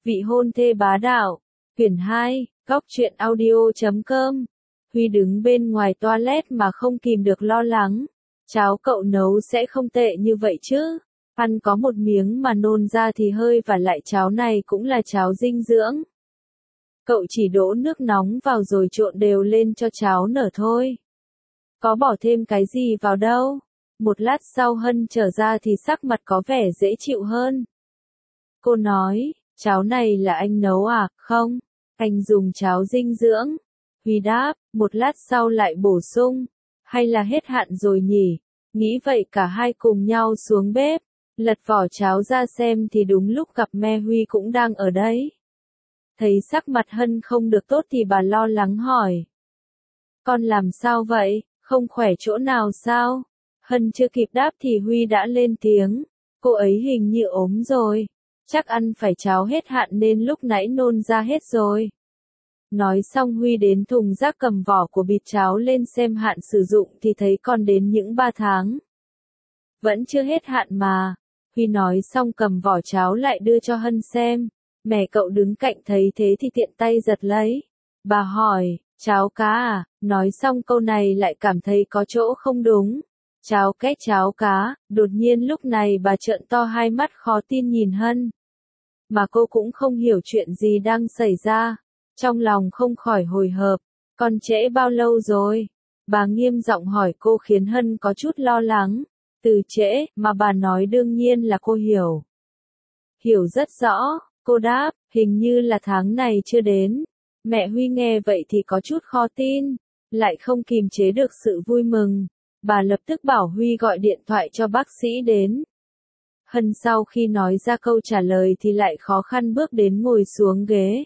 Vị hôn thê bá đạo. Quyển 2, Góc truyện audio.com. Huy đứng bên ngoài toilet mà không kìm được lo lắng. Cháo cậu nấu sẽ không tệ như vậy chứ. Ăn có một miếng mà nôn ra thì hơi, và lại cháo này cũng là cháo dinh dưỡng. Cậu chỉ đổ nước nóng vào rồi trộn đều lên cho cháo nở thôi. Có bỏ thêm cái gì vào đâu. Một lát sau Hân trở ra thì sắc mặt có vẻ dễ chịu hơn. Cô nói, cháo này là anh nấu à? Không, anh dùng cháo dinh dưỡng. Huy đáp, một lát sau lại bổ sung, hay là hết hạn rồi nhỉ? Nghĩ vậy cả hai cùng nhau xuống bếp, lật vỏ cháo ra xem thì đúng lúc gặp Me Huy cũng đang ở đấy. Thấy sắc mặt Hân không được tốt thì bà lo lắng hỏi. Con làm sao vậy, không khỏe chỗ nào sao? Hân chưa kịp đáp thì Huy đã lên tiếng, cô ấy hình như ốm rồi, chắc ăn phải cháo hết hạn nên lúc nãy nôn ra hết rồi. Nói xong Huy đến thùng rác cầm vỏ của bịt cháo lên xem hạn sử dụng thì thấy còn đến những 3 tháng. Vẫn chưa hết hạn mà. Huy nói xong cầm vỏ cháo lại đưa cho Hân xem. Mẹ cậu đứng cạnh thấy thế thì tiện tay giật lấy. Bà hỏi, cháo cá à? Nói xong câu này lại cảm thấy có chỗ không đúng. Cháo két cháo cá, đột nhiên lúc này bà trợn to hai mắt khó tin nhìn Hân. Mà cô cũng không hiểu chuyện gì đang xảy ra. Trong lòng không khỏi hồi hộp, con trễ bao lâu rồi? Bà nghiêm giọng hỏi cô khiến Hân có chút lo lắng. Từ trễ, mà bà nói đương nhiên là cô hiểu. Hiểu rất rõ, cô đáp, hình như là tháng này chưa đến. Mẹ Huy nghe vậy thì có chút khó tin, lại không kìm chế được sự vui mừng. Bà lập tức bảo Huy gọi điện thoại cho bác sĩ đến. Hân sau khi nói ra câu trả lời thì lại khó khăn bước đến ngồi xuống ghế.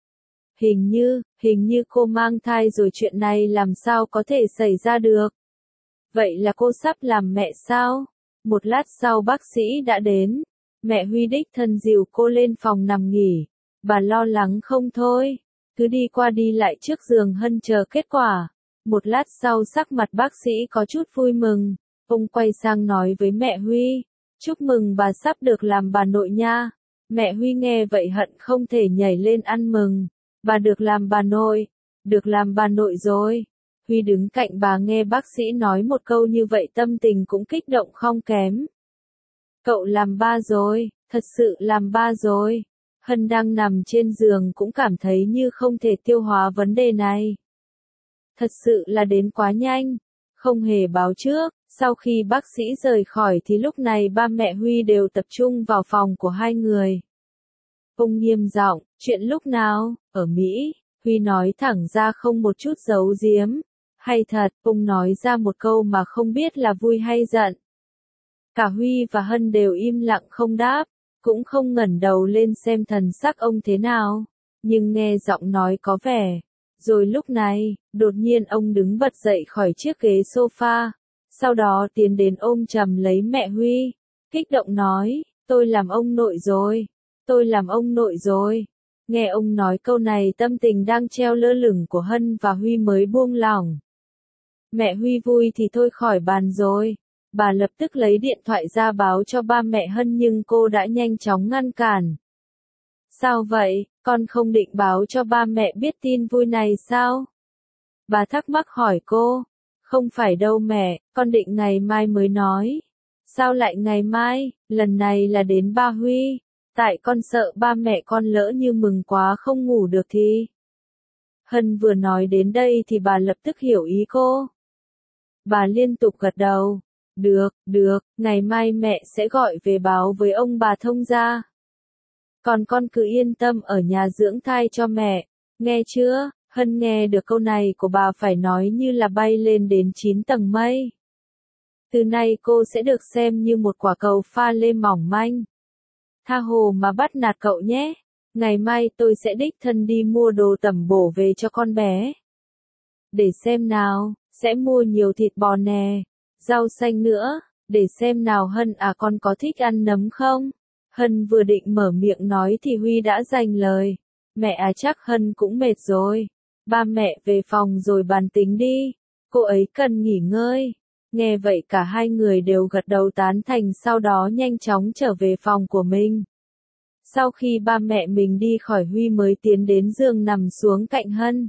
Hình như cô mang thai rồi, chuyện này làm sao có thể xảy ra được. Vậy là cô sắp làm mẹ sao? Một lát sau bác sĩ đã đến. Mẹ Huy đích thân dìu cô lên phòng nằm nghỉ. Bà lo lắng không thôi. Cứ đi qua đi lại trước giường Hân chờ kết quả. Một lát sau sắc mặt bác sĩ có chút vui mừng. Ông quay sang nói với mẹ Huy. Chúc mừng bà sắp được làm bà nội nha. Mẹ Huy nghe vậy hận không thể nhảy lên ăn mừng. Bà được làm bà nội. Được làm bà nội rồi. Huy đứng cạnh bà nghe bác sĩ nói một câu như vậy tâm tình cũng kích động không kém. Cậu làm ba rồi, thật sự làm ba rồi. Hân đang nằm trên giường cũng cảm thấy như không thể tiêu hóa vấn đề này. Thật sự là đến quá nhanh, không hề báo trước. Sau khi bác sĩ rời khỏi thì lúc này ba mẹ Huy đều tập trung vào phòng của hai người. Ông nghiêm giọng, chuyện lúc nào, ở Mỹ, Huy nói thẳng ra không một chút giấu giếm. Hay thật, ông nói ra một câu mà không biết là vui hay giận. Cả Huy và Hân đều im lặng không đáp, cũng không ngẩng đầu lên xem thần sắc ông thế nào, nhưng nghe giọng nói có vẻ. Rồi lúc này, đột nhiên ông đứng bật dậy khỏi chiếc ghế sofa, sau đó tiến đến ôm chầm lấy mẹ Huy, kích động nói, tôi làm ông nội rồi, tôi làm ông nội rồi. Nghe ông nói câu này tâm tình đang treo lơ lửng của Hân và Huy mới buông lỏng. Mẹ Huy vui thì thôi khỏi bàn rồi. Bà lập tức lấy điện thoại ra báo cho ba mẹ Hân nhưng cô đã nhanh chóng ngăn cản. Sao vậy, con không định báo cho ba mẹ biết tin vui này sao? Bà thắc mắc hỏi cô. Không phải đâu mẹ, con định ngày mai mới nói. Sao lại ngày mai, lần này là đến ba Huy. Tại con sợ ba mẹ con lỡ như mừng quá không ngủ được thì. Hân vừa nói đến đây thì bà lập tức hiểu ý cô. Bà liên tục gật đầu. Được, ngày mai mẹ sẽ gọi về báo với ông bà thông gia. Còn con cứ yên tâm ở nhà dưỡng thai cho mẹ, nghe chưa? Hân nghe được câu này của bà phải nói như là bay lên đến 9 tầng mây. Từ nay cô sẽ được xem như một quả cầu pha lê mỏng manh. Tha hồ mà bắt nạt cậu nhé. Ngày mai tôi sẽ đích thân đi mua đồ tẩm bổ về cho con bé. Để xem nào, sẽ mua nhiều thịt bò nè, rau xanh nữa, để xem nào Hân à, con có thích ăn nấm không? Hân vừa định mở miệng nói thì Huy đã giành lời. Mẹ à, chắc Hân cũng mệt rồi. Ba mẹ về phòng rồi bàn tính đi. Cô ấy cần nghỉ ngơi. Nghe vậy cả hai người đều gật đầu tán thành, sau đó nhanh chóng trở về phòng của mình. Sau khi ba mẹ mình đi khỏi Huy mới tiến đến giường nằm xuống cạnh Hân.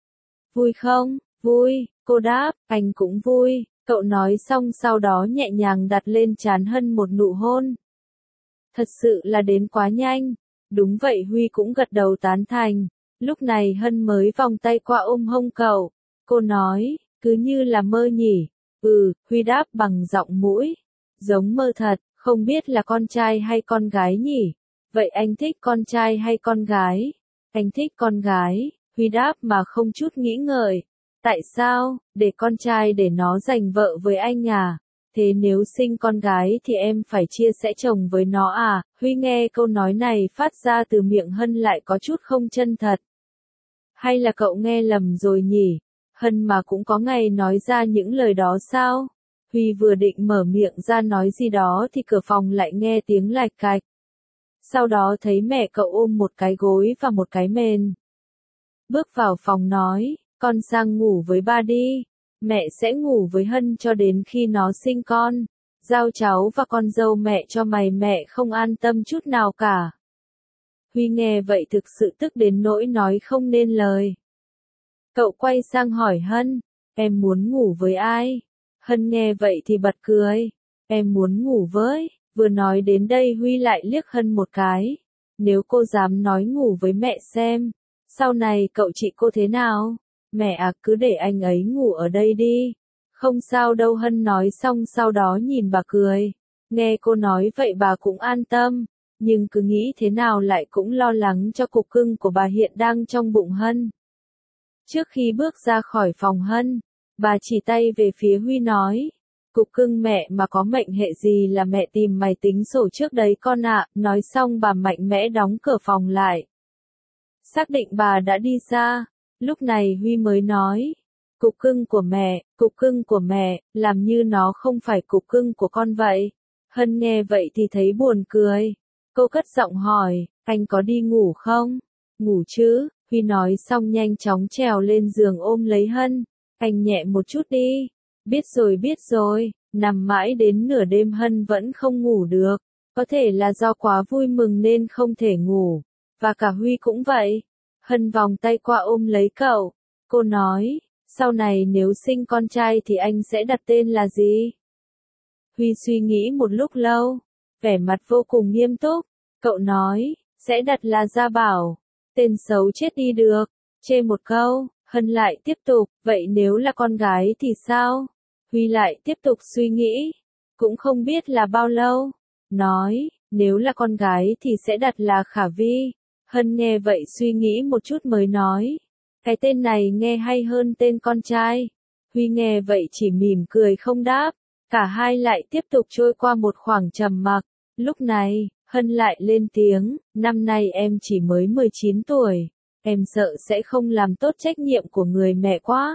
Vui không? Vui, cô đáp, anh cũng vui, cậu nói xong sau đó nhẹ nhàng đặt lên trán Hân một nụ hôn. Thật sự là đến quá nhanh. Đúng vậy, Huy cũng gật đầu tán thành. Lúc này Hân mới vòng tay qua ôm hông cậu. Cô nói, cứ như là mơ nhỉ. Huy đáp bằng giọng mũi. Giống mơ thật, không biết là con trai hay con gái nhỉ? Vậy anh thích con trai hay con gái? Anh thích con gái, Huy đáp mà không chút nghĩ ngợi. Tại sao? Để con trai để nó giành vợ với anh à? Thế nếu sinh con gái thì em phải chia sẻ chồng với nó à? Huy nghe câu nói này phát ra từ miệng Hân lại có chút không chân thật. Hay là cậu nghe lầm rồi nhỉ? Hân mà cũng có ngày nói ra những lời đó sao? Huy vừa định mở miệng ra nói gì đó thì cửa phòng lại nghe tiếng lạch cạch. Sau đó thấy mẹ cậu ôm một cái gối và một cái mền. Bước vào phòng nói, con sang ngủ với ba đi. Mẹ sẽ ngủ với Hân cho đến khi nó sinh con. Giao cháu và con dâu mẹ cho mày, mẹ không an tâm chút nào cả. Huy nghe vậy thực sự tức đến nỗi nói không nên lời. Cậu quay sang hỏi Hân, em muốn ngủ với ai? Hân nghe vậy thì bật cười, em muốn ngủ với. Vừa nói đến đây Huy lại liếc Hân một cái. Nếu cô dám nói ngủ với mẹ xem, sau này cậu trị cô thế nào? Mẹ à, cứ để anh ấy ngủ ở đây đi. Không sao đâu, Hân nói xong sau đó nhìn bà cười. Nghe cô nói vậy bà cũng an tâm, nhưng cứ nghĩ thế nào lại cũng lo lắng cho cục cưng của bà hiện đang trong bụng Hân. Trước khi bước ra khỏi phòng Hân, bà chỉ tay về phía Huy nói. Cục cưng mẹ mà có mệnh hệ gì là mẹ tìm mày tính sổ trước đấy con ạ. Nói xong bà mạnh mẽ đóng cửa phòng lại. Xác định bà đã đi xa, lúc này Huy mới nói. Cục cưng của mẹ, làm như nó không phải cục cưng của con vậy. Hân nghe vậy thì thấy buồn cười. Cô cất giọng hỏi, anh có đi ngủ không? Ngủ chứ, Huy nói xong nhanh chóng trèo lên giường ôm lấy Hân. Anh nhẹ một chút đi. Biết rồi, nằm mãi đến nửa đêm Hân vẫn không ngủ được. Có thể là do quá vui mừng nên không thể ngủ. Và cả Huy cũng vậy. Hân vòng tay qua ôm lấy cậu. Cô nói, sau này nếu sinh con trai thì anh sẽ đặt tên là gì? Huy suy nghĩ một lúc lâu, vẻ mặt vô cùng nghiêm túc. Cậu nói, sẽ đặt là Gia Bảo. Tên xấu chết đi được. Chê một câu, Hân lại tiếp tục, vậy nếu là con gái thì sao? Huy lại tiếp tục suy nghĩ, cũng không biết là bao lâu. Nói, nếu là con gái thì sẽ đặt là Khả Vi. Hân nghe vậy suy nghĩ một chút mới nói, cái tên này nghe hay hơn tên con trai. Huy nghe vậy chỉ mỉm cười không đáp. Cả hai lại tiếp tục trôi qua một khoảng trầm mặc. Lúc này, Hân lại lên tiếng, năm nay em chỉ mới 19 tuổi. Em sợ sẽ không làm tốt trách nhiệm của người mẹ quá.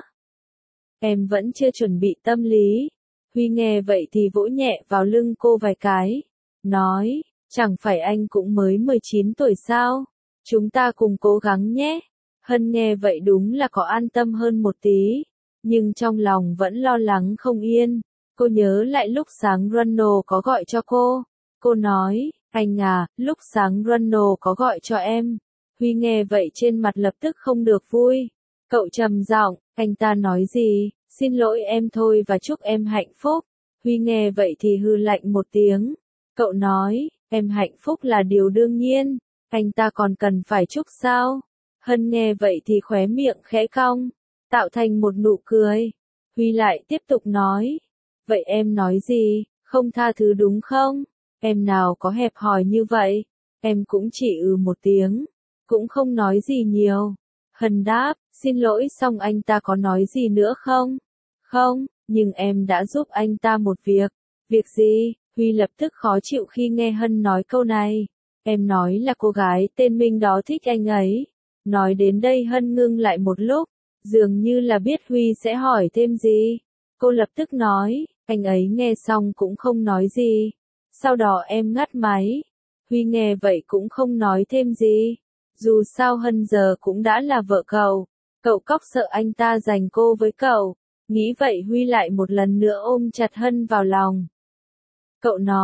Em vẫn chưa chuẩn bị tâm lý. Huy nghe vậy thì vỗ nhẹ vào lưng cô vài cái. Nói, chẳng phải anh cũng mới 19 tuổi sao? Chúng ta cùng cố gắng nhé. Hân nghe vậy đúng là có an tâm hơn một tí. Nhưng trong lòng vẫn lo lắng không yên. Cô nhớ lại lúc sáng Ronald có gọi cho cô. Cô nói, anh à, lúc sáng Ronald có gọi cho em. Huy nghe vậy trên mặt lập tức không được vui. Cậu trầm giọng, anh ta nói gì? Xin lỗi em thôi và chúc em hạnh phúc. Huy nghe vậy thì hừ lạnh một tiếng. Cậu nói, em hạnh phúc là điều đương nhiên. Anh ta còn cần phải chúc sao? Hân nghe vậy thì khóe miệng khẽ cong, tạo thành một nụ cười. Huy lại tiếp tục nói. Vậy em nói gì? Không tha thứ đúng không? Em nào có hẹp hòi như vậy? Em cũng chỉ một tiếng. Cũng không nói gì nhiều. Hân đáp, xin lỗi xong anh ta có nói gì nữa không? Không, nhưng em đã giúp anh ta một việc. Việc gì? Huy lập tức khó chịu khi nghe Hân nói câu này. Em nói là cô gái tên Minh đó thích anh ấy. Nói đến đây Hân ngưng lại một lúc, dường như là biết Huy sẽ hỏi thêm gì. Cô lập tức nói, anh ấy nghe xong cũng không nói gì. Sau đó em ngắt máy. Huy nghe vậy cũng không nói thêm gì. Dù sao Hân giờ cũng đã là vợ cậu. Cậu cóc sợ anh ta giành cô với cậu. Nghĩ vậy Huy lại một lần nữa ôm chặt Hân vào lòng. Cậu nói,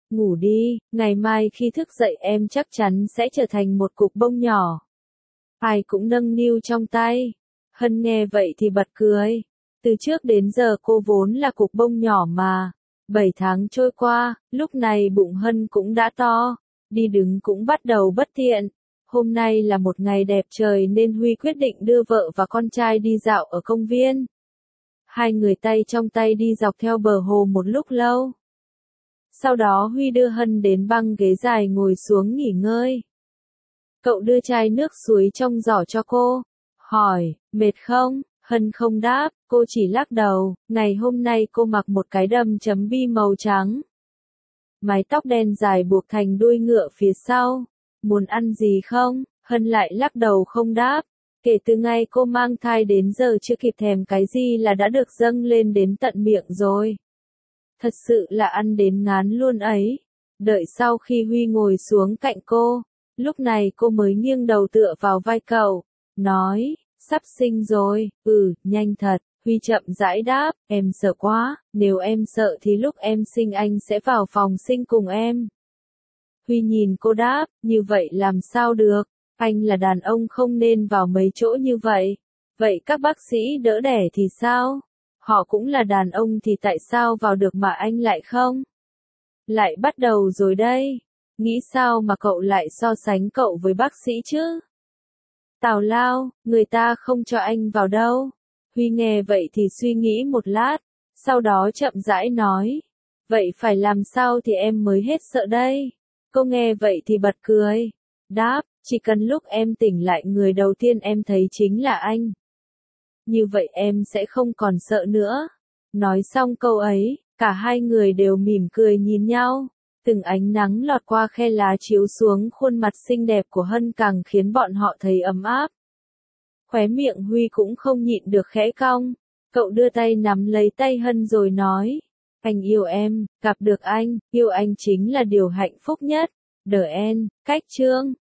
ngủ đi, ngày mai khi thức dậy em chắc chắn sẽ trở thành một cục bông nhỏ. Ai cũng nâng niu trong tay. Hân nghe vậy thì bật cười. Từ trước đến giờ cô vốn là cục bông nhỏ mà. 7 tháng trôi qua, lúc này bụng Hân cũng đã to, đi đứng cũng bắt đầu bất tiện. Hôm nay là một ngày đẹp trời nên Huy quyết định đưa vợ và con trai đi dạo ở công viên. Hai người tay trong tay đi dọc theo bờ hồ một lúc lâu. Sau đó Huy đưa Hân đến băng ghế dài ngồi xuống nghỉ ngơi. Cậu đưa chai nước suối trong giỏ cho cô, hỏi, mệt không? Hân không đáp, cô chỉ lắc đầu. Ngày hôm nay cô mặc một cái đầm chấm bi màu trắng. Mái tóc đen dài buộc thành đuôi ngựa phía sau. Muốn ăn gì không? Hân lại lắc đầu không đáp. Kể từ ngày cô mang thai đến giờ chưa kịp thèm cái gì là đã được dâng lên đến tận miệng rồi. Thật sự là ăn đến ngán luôn ấy. Đợi sau khi Huy ngồi xuống cạnh cô, lúc này cô mới nghiêng đầu tựa vào vai cậu, nói, sắp sinh rồi, nhanh thật. Huy chậm rãi đáp, em sợ quá, nếu em sợ thì lúc em sinh anh sẽ vào phòng sinh cùng em. Huy nhìn cô đáp, như vậy làm sao được, anh là đàn ông không nên vào mấy chỗ như vậy. Vậy các bác sĩ đỡ đẻ thì sao? Họ cũng là đàn ông thì tại sao vào được mà anh lại không? Lại bắt đầu rồi đây. Nghĩ sao mà cậu lại so sánh cậu với bác sĩ chứ? Tào lao, người ta không cho anh vào đâu. Huy nghe vậy thì suy nghĩ một lát, sau đó chậm rãi nói. Vậy phải làm sao thì em mới hết sợ đây? Cô nghe vậy thì bật cười. Đáp, chỉ cần lúc em tỉnh lại người đầu tiên em thấy chính là anh. Như vậy em sẽ không còn sợ nữa. Nói xong câu ấy, cả hai người đều mỉm cười nhìn nhau. Từng ánh nắng lọt qua khe lá chiếu xuống khuôn mặt xinh đẹp của Hân càng khiến bọn họ thấy ấm áp. Khóe miệng Huy cũng không nhịn được khẽ cong. Cậu đưa tay nắm lấy tay Hân rồi nói. Anh yêu em, gặp được anh, yêu anh chính là điều hạnh phúc nhất. The end, cách chương.